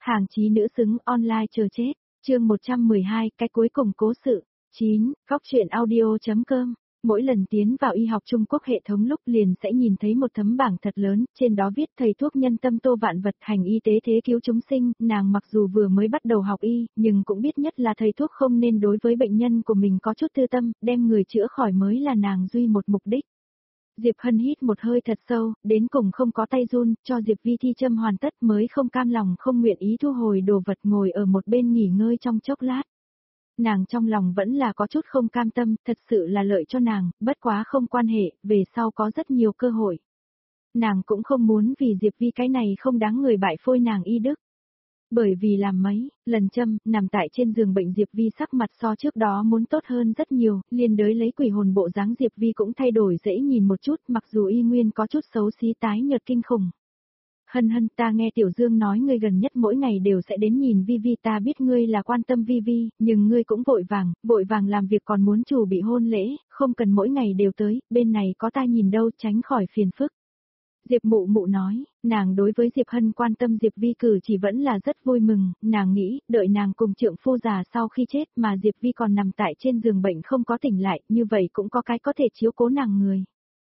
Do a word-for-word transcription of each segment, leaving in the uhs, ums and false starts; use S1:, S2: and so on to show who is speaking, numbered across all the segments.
S1: Hàng chí nữ xứng online chờ chết, chương một trăm mười hai, cái cuối cùng cố sự. chín, góc truyện audio.com. Mỗi lần tiến vào y học Trung Quốc hệ thống lúc liền sẽ nhìn thấy một tấm bảng thật lớn, trên đó viết thầy thuốc nhân tâm Tô Vạn Vật hành y tế thế cứu chúng sinh, nàng mặc dù vừa mới bắt đầu học y, nhưng cũng biết nhất là thầy thuốc không nên đối với bệnh nhân của mình có chút tư tâm, đem người chữa khỏi mới là nàng duy một mục đích. Diệp Hân hít một hơi thật sâu, đến cùng không có tay run, cho Diệp Vi thi châm hoàn tất mới không cam lòng không nguyện ý thu hồi đồ vật ngồi ở một bên nghỉ ngơi trong chốc lát. Nàng trong lòng vẫn là có chút không cam tâm, thật sự là lợi cho nàng, bất quá không quan hệ, về sau có rất nhiều cơ hội. Nàng cũng không muốn vì Diệp Vi cái này không đáng người bại phôi nàng y đức. Bởi vì làm mấy lần châm, nằm tại trên giường bệnh Diệp Vi sắc mặt so trước đó muốn tốt hơn rất nhiều, liên đới lấy quỷ hồn bộ dáng Diệp Vi cũng thay đổi dễ nhìn một chút, mặc dù y nguyên có chút xấu xí tái nhợt kinh khủng. Hân hân, ta nghe Tiểu Dương nói ngươi gần nhất mỗi ngày đều sẽ đến nhìn Vi Vi, ta biết ngươi là quan tâm Vi Vi, nhưng ngươi cũng vội vàng, vội vàng làm việc còn muốn chủ bị hôn lễ, không cần mỗi ngày đều tới, bên này có ta nhìn đâu, tránh khỏi phiền phức. Diệp Mụ Mụ nói, nàng đối với Diệp Hân quan tâm Diệp Vi cử chỉ vẫn là rất vui mừng, nàng nghĩ, đợi nàng cùng trượng phu già sau khi chết mà Diệp Vi còn nằm tại trên giường bệnh không có tỉnh lại, như vậy cũng có cái có thể chiếu cố nàng người.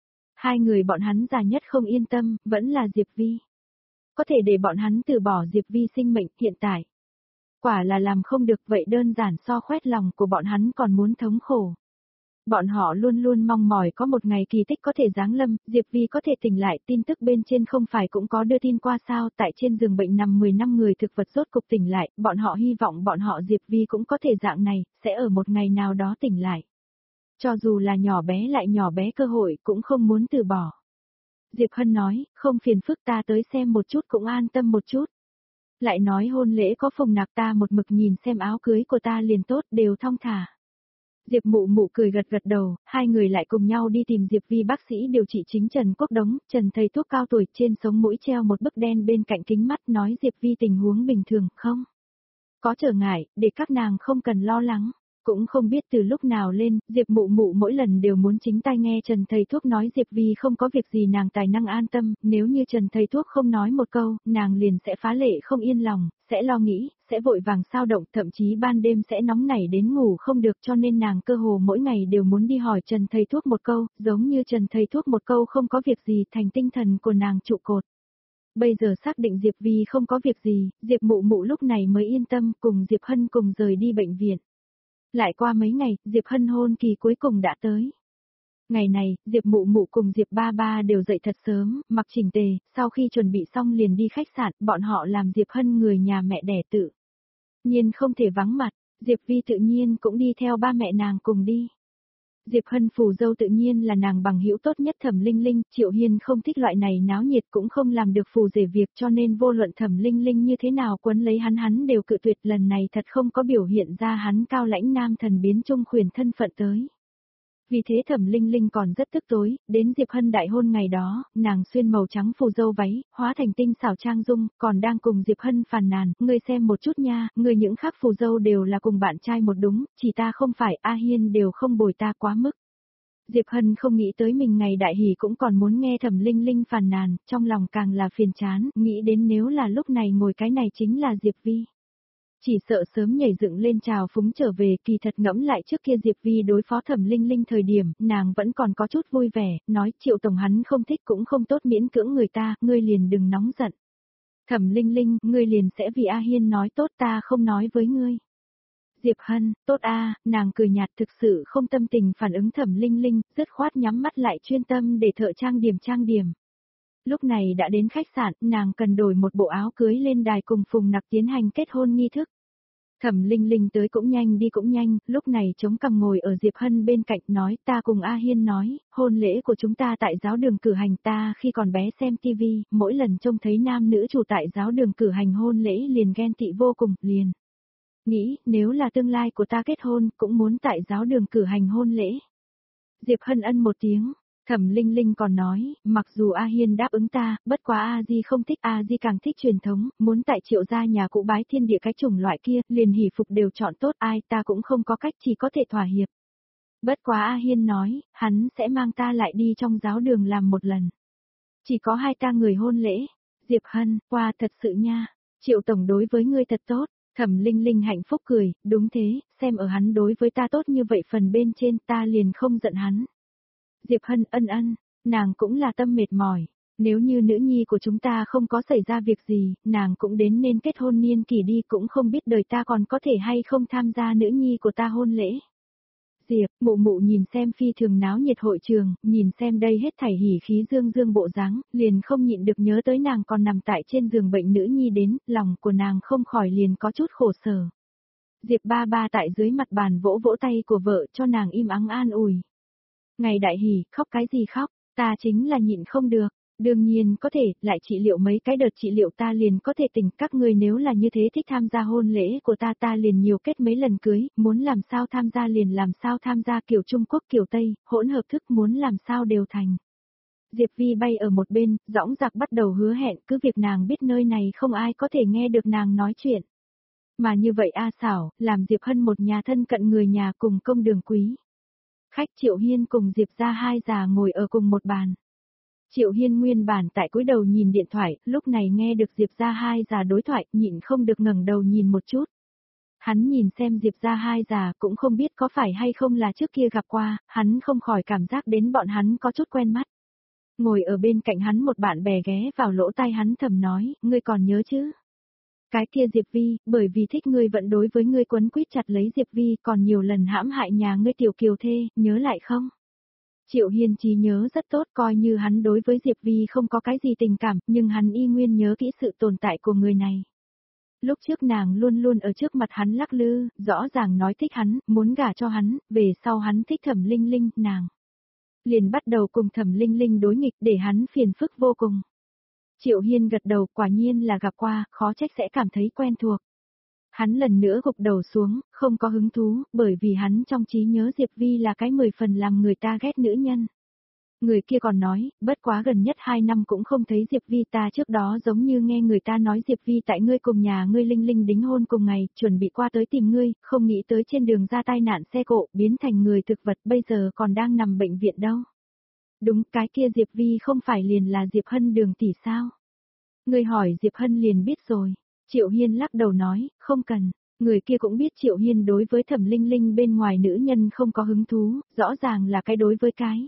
S1: Hai người bọn hắn già nhất không yên tâm, vẫn là Diệp Vi. Có thể để bọn hắn từ bỏ Diệp Vi sinh mệnh hiện tại. Quả là làm không được, vậy đơn giản so khoét lòng của bọn hắn còn muốn thống khổ. Bọn họ luôn luôn mong mỏi có một ngày kỳ tích có thể giáng lâm, Diệp Vi có thể tỉnh lại, tin tức bên trên không phải cũng có đưa tin qua sao, tại trên giường bệnh nằm mười năm người thực vật rốt cục tỉnh lại, bọn họ hy vọng bọn họ Diệp Vi cũng có thể dạng này, sẽ ở một ngày nào đó tỉnh lại. Cho dù là nhỏ bé lại nhỏ bé cơ hội cũng không muốn từ bỏ. Diệp Hân nói, không phiền phức, ta tới xem một chút cũng an tâm một chút. Lại nói hôn lễ có phồng nạc, ta một mực nhìn xem áo cưới của ta liền tốt, đều thong thả. Diệp Mụ Mụ cười gật gật đầu, hai người lại cùng nhau đi tìm Diệp Vi bác sĩ điều trị chính Trần Quốc Đống, Trần thầy thuốc cao tuổi trên sống mũi treo một bức đen bên cạnh kính mắt, nói Diệp Vi tình huống bình thường, không có trở ngại, để các nàng không cần lo lắng. Cũng không biết từ lúc nào lên, Diệp Mụ Mụ mỗi lần đều muốn chính tai nghe Trần thầy thuốc nói Diệp Vi không có việc gì nàng tài năng an tâm, nếu như Trần thầy thuốc không nói một câu, nàng liền sẽ phá lệ không yên lòng, sẽ lo nghĩ, sẽ vội vàng sao động, thậm chí ban đêm sẽ nóng nảy đến ngủ không được, cho nên nàng cơ hồ mỗi ngày đều muốn đi hỏi Trần thầy thuốc một câu, giống như Trần thầy thuốc một câu không có việc gì thành tinh thần của nàng trụ cột. Bây giờ xác định Diệp Vi không có việc gì, Diệp Mụ Mụ lúc này mới yên tâm, cùng Diệp Hân cùng rời đi bệnh viện. Lại qua mấy ngày, Diệp Hân hôn kỳ cuối cùng đã tới. Ngày này, Diệp Mụ Mụ cùng Diệp Ba Ba đều dậy thật sớm, mặc chỉnh tề, sau khi chuẩn bị xong liền đi khách sạn, bọn họ làm Diệp Hân người nhà mẹ đẻ tự nhiên không thể vắng mặt, Diệp Vi tự nhiên cũng đi theo ba mẹ nàng cùng đi. Diệp Hân phù dâu tự nhiên là nàng bằng hữu tốt nhất Thẩm Linh Linh, Triệu Hiên không thích loại này náo nhiệt cũng không làm được phù rể việc, cho nên vô luận Thẩm Linh Linh như thế nào quấn lấy hắn hắn đều cự tuyệt, lần này thật không có biểu hiện ra hắn cao lãnh nam thần biến trung khuyển thân phận tới. Vì thế Thẩm Linh Linh còn rất tức tối, đến Diệp Hân đại hôn ngày đó, nàng xuyên màu trắng phù dâu váy, hóa thành tinh xảo trang dung, còn đang cùng Diệp Hân phàn nàn, ngươi xem một chút nha, ngươi những khác phù dâu đều là cùng bạn trai một đúng, chỉ ta không phải, A Hiên đều không bồi ta quá mức. Diệp Hân không nghĩ tới mình ngày đại hỷ cũng còn muốn nghe Thẩm Linh Linh phàn nàn, trong lòng càng là phiền chán, nghĩ đến nếu là lúc này ngồi cái này chính là Diệp Vi. Chỉ sợ sớm nhảy dựng lên chào phúng trở về, kỳ thật ngẫm lại trước kia Diệp Vi đối phó Thẩm Linh Linh thời điểm, nàng vẫn còn có chút vui vẻ, nói Triệu tổng hắn không thích cũng không tốt miễn cưỡng người ta, ngươi liền đừng nóng giận. Thẩm Linh Linh, ngươi liền sẽ vì A Hiên nói tốt, ta không nói với ngươi. Diệp Hân, tốt a, nàng cười nhạt thực sự không tâm tình phản ứng Thẩm Linh Linh, dứt khoát nhắm mắt lại chuyên tâm để thợ trang điểm trang điểm. Lúc này đã đến khách sạn, nàng cần đổi một bộ áo cưới lên đài cùng Phùng Nặc tiến hành kết hôn nghi thức. Thẩm Linh Linh tới cũng nhanh đi cũng nhanh, lúc này chống cằm ngồi ở Diệp Hân bên cạnh nói ta cùng A Hiên nói, hôn lễ của chúng ta tại giáo đường cử hành, ta khi còn bé xem tivi, mỗi lần trông thấy nam nữ chủ tại giáo đường cử hành hôn lễ liền ghen tị vô cùng, liền. Nghĩ, nếu là tương lai của ta kết hôn, cũng muốn tại giáo đường cử hành hôn lễ. Diệp Hân ân một tiếng. Thẩm Linh Linh còn nói, mặc dù A Hiên đáp ứng ta, bất quá A Di không thích, A Di càng thích truyền thống, muốn tại Triệu gia nhà cũ bái thiên địa cái chủng loại kia, liền hỷ phục đều chọn tốt, ai ta cũng không có cách, chỉ có thể thỏa hiệp. Bất quá A Hiên nói, hắn sẽ mang ta lại đi trong giáo đường làm một lần. Chỉ có hai ta người hôn lễ. Diệp Hân, qua thật sự nha. Triệu tổng đối với ngươi thật tốt, Thẩm Linh Linh hạnh phúc cười, đúng thế, xem ở hắn đối với ta tốt như vậy phần bên trên ta liền không giận hắn. Diệp Hân ân ân, nàng cũng là tâm mệt mỏi, nếu như nữ nhi của chúng ta không có xảy ra việc gì, nàng cũng đến nên kết hôn niên kỳ đi cũng không biết đời ta còn có thể hay không tham gia nữ nhi của ta hôn lễ. Diệp, mụ mụ nhìn xem phi thường náo nhiệt hội trường, nhìn xem đây hết thảy hỉ khí dương dương bộ dáng, liền không nhịn được nhớ tới nàng còn nằm tại trên giường bệnh nữ nhi đến, lòng của nàng không khỏi liền có chút khổ sở. Diệp ba ba tại dưới mặt bàn vỗ vỗ tay của vợ cho nàng im ắng an ủi. Ngày đại hỉ, khóc cái gì khóc, ta chính là nhịn không được. Đương nhiên có thể, lại trị liệu mấy cái đợt trị liệu ta liền có thể tỉnh, các người nếu là như thế thích tham gia hôn lễ của ta ta liền nhiều kết mấy lần cưới, muốn làm sao tham gia liền làm sao tham gia kiểu Trung Quốc kiểu Tây, hỗn hợp thức muốn làm sao đều thành. Diệp Vi bay ở một bên, dõng dạc bắt đầu hứa hẹn cứ việc nàng biết nơi này không ai có thể nghe được nàng nói chuyện. Mà như vậy A xảo, làm Diệp Hân một nhà thân cận người nhà cùng công đường quý. Khách Triệu Hiên cùng Diệp ra hai già ngồi ở cùng một bàn. Triệu Hiên nguyên bản tại cúi đầu nhìn điện thoại, lúc này nghe được Diệp ra hai già đối thoại, nhịn không được ngẩng đầu nhìn một chút. Hắn nhìn xem Diệp ra hai già cũng không biết có phải hay không là trước kia gặp qua, hắn không khỏi cảm giác đến bọn hắn có chút quen mắt. Ngồi ở bên cạnh hắn một bạn bè ghé vào lỗ tai hắn thầm nói, ngươi còn nhớ chứ? Cái kia Diệp Vi, bởi vì thích ngươi vẫn đối với ngươi quấn quýt chặt lấy Diệp Vi còn nhiều lần hãm hại nhà ngươi tiểu kiều thê, nhớ lại không? Triệu Hiên trí nhớ rất tốt coi như hắn đối với Diệp Vi không có cái gì tình cảm, nhưng hắn y nguyên nhớ kỹ sự tồn tại của người này. Lúc trước nàng luôn luôn ở trước mặt hắn lắc lư, rõ ràng nói thích hắn, muốn gả cho hắn, về sau hắn thích Thẩm Linh Linh, nàng. Liền bắt đầu cùng Thẩm Linh Linh đối nghịch để hắn phiền phức vô cùng. Triệu Hiên gật đầu quả nhiên là gặp qua, khó trách sẽ cảm thấy quen thuộc. Hắn lần nữa gục đầu xuống, không có hứng thú, bởi vì hắn trong trí nhớ Diệp Vi là cái mười phần làm người ta ghét nữ nhân. Người kia còn nói, bất quá gần nhất hai năm cũng không thấy Diệp Vi ta trước đó giống như nghe người ta nói Diệp Vi tại ngươi cùng nhà ngươi Linh Linh đính hôn cùng ngày, chuẩn bị qua tới tìm ngươi, không nghĩ tới trên đường ra tai nạn xe cộ, biến thành người thực vật bây giờ còn đang nằm bệnh viện đâu. Đúng, cái kia Diệp Vi không phải liền là Diệp Hân Đường tỷ sao? Ngươi hỏi Diệp Hân liền biết rồi. Triệu Hiên lắc đầu nói, không cần, người kia cũng biết Triệu Hiên đối với Thẩm Linh Linh bên ngoài nữ nhân không có hứng thú, rõ ràng là cái đối với cái.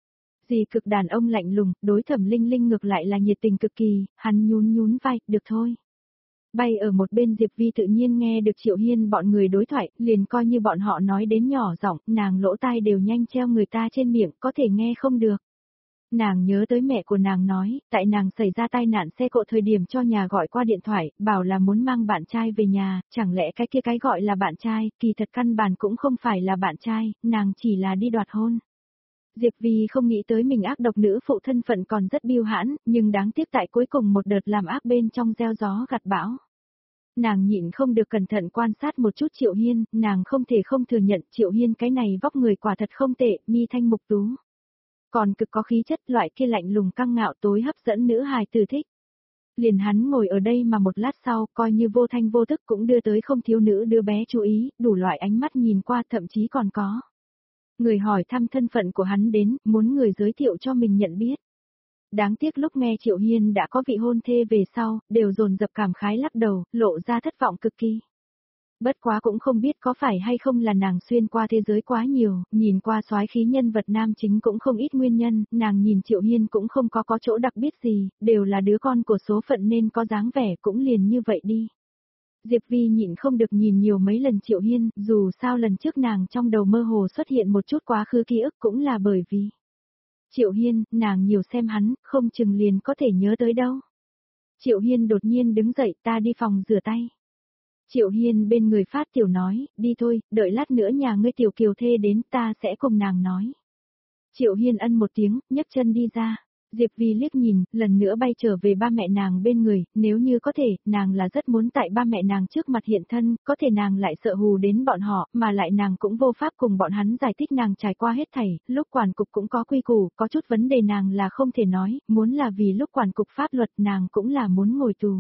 S1: Gì cực đàn ông lạnh lùng, đối Thẩm Linh Linh ngược lại là nhiệt tình cực kỳ, hắn nhún nhún vai, được thôi. Bay ở một bên Diệp Vi tự nhiên nghe được Triệu Hiên bọn người đối thoại, liền coi như bọn họ nói đến nhỏ giọng, nàng lỗ tai đều nhanh treo người ta trên miệng, có thể nghe không được. Nàng nhớ tới mẹ của nàng nói, tại nàng xảy ra tai nạn xe cộ thời điểm cho nhà gọi qua điện thoại, bảo là muốn mang bạn trai về nhà, chẳng lẽ cái kia cái gọi là bạn trai, kỳ thật căn bản cũng không phải là bạn trai, nàng chỉ là đi đoạt hôn. Diệp Vi không nghĩ tới mình ác độc nữ phụ thân phận còn rất biêu hãn, nhưng đáng tiếc tại cuối cùng một đợt làm ác bên trong gieo gió gặt bão. Nàng nhịn không được cẩn thận quan sát một chút Triệu Hiên, nàng không thể không thừa nhận Triệu Hiên cái này vóc người quả thật không tệ, mi thanh mục tú. Còn cực có khí chất loại kia lạnh lùng căng ngạo tối hấp dẫn nữ hài tử thích. Liền hắn ngồi ở đây mà một lát sau, coi như vô thanh vô tức cũng đưa tới không thiếu nữ đứa bé chú ý, đủ loại ánh mắt nhìn qua thậm chí còn có. Người hỏi thăm thân phận của hắn đến, muốn người giới thiệu cho mình nhận biết. Đáng tiếc lúc nghe Triệu Hiên đã có vị hôn thê về sau, đều dồn dập cảm khái lắc đầu, lộ ra thất vọng cực kỳ. Bất quá cũng không biết có phải hay không là nàng xuyên qua thế giới quá nhiều, nhìn qua soái khí nhân vật nam chính cũng không ít nguyên nhân, nàng nhìn Triệu Hiên cũng không có có chỗ đặc biệt gì, đều là đứa con của số phận nên có dáng vẻ cũng liền như vậy đi. Diệp Vi nhịn không được nhìn nhiều mấy lần Triệu Hiên, dù sao lần trước nàng trong đầu mơ hồ xuất hiện một chút quá khứ ký ức cũng là bởi vì Triệu Hiên, nàng nhiều xem hắn, không chừng liền có thể nhớ tới đâu. Triệu Hiên đột nhiên đứng dậy, ta đi phòng rửa tay. Triệu Hiên bên người phát tiểu nói, đi thôi, đợi lát nữa nhà ngươi tiểu kiều thê đến ta sẽ cùng nàng nói. Triệu Hiên ân một tiếng, nhấc chân đi ra. Diệp Vi liếc nhìn, lần nữa bay trở về ba mẹ nàng bên người, nếu như có thể, nàng là rất muốn tại ba mẹ nàng trước mặt hiện thân, có thể nàng lại sợ hù đến bọn họ, mà lại nàng cũng vô pháp cùng bọn hắn giải thích nàng trải qua hết thảy, lúc quản cục cũng có quy củ, có chút vấn đề nàng là không thể nói, muốn là vì lúc quản cục pháp luật nàng cũng là muốn ngồi tù.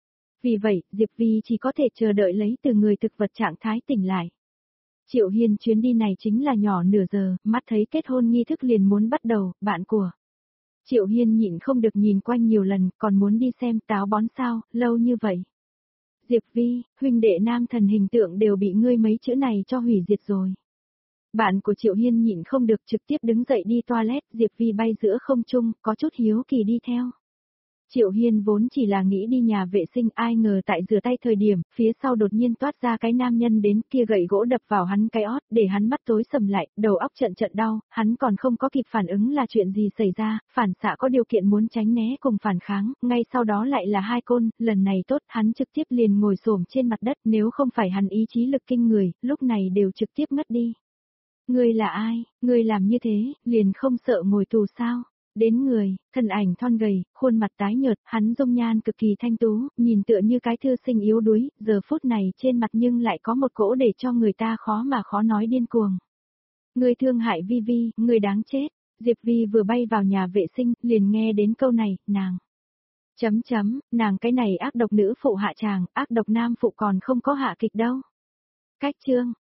S1: Vì vậy, Diệp Vi chỉ có thể chờ đợi lấy từ người thực vật trạng thái tỉnh lại. Triệu Hiên chuyến đi này chính là nhỏ nửa giờ, mắt thấy kết hôn nghi thức liền muốn bắt đầu, bạn của. Triệu Hiên nhịn không được nhìn quanh nhiều lần, còn muốn đi xem táo bón sao, lâu như vậy. Diệp Vi, huynh đệ nam thần hình tượng đều bị ngươi mấy chữ này cho hủy diệt rồi. Bạn của Triệu Hiên nhịn không được trực tiếp đứng dậy đi toilet, Diệp Vi bay giữa không trung, có chút hiếu kỳ đi theo. Triệu Hiên vốn chỉ là nghĩ đi nhà vệ sinh, ai ngờ tại rửa tay thời điểm, phía sau đột nhiên toát ra cái nam nhân đến, kia gậy gỗ đập vào hắn cái ót, để hắn mắt tối sầm lại, đầu óc trận trận đau, hắn còn không có kịp phản ứng là chuyện gì xảy ra, phản xạ có điều kiện muốn tránh né cùng phản kháng, ngay sau đó lại là hai côn, lần này tốt, hắn trực tiếp liền ngồi xổm trên mặt đất, nếu không phải hắn ý chí lực kinh người, lúc này đều trực tiếp ngất đi. Ngươi là ai, ngươi làm như thế, liền không sợ ngồi tù sao? Đến người, thân ảnh thon gầy, khuôn mặt tái nhợt, hắn dung nhan cực kỳ thanh tú, nhìn tựa như cái thư sinh yếu đuối, giờ phút này trên mặt nhưng lại có một cỗ để cho người ta khó mà khó nói điên cuồng. Ngươi thương hại Vi Vi, ngươi đáng chết. Diệp Vi vừa bay vào nhà vệ sinh, liền nghe đến câu này, nàng. Chấm chấm, nàng cái này ác độc nữ phụ hạ tràng, ác độc nam phụ còn không có hạ kịch đâu. Cách chương.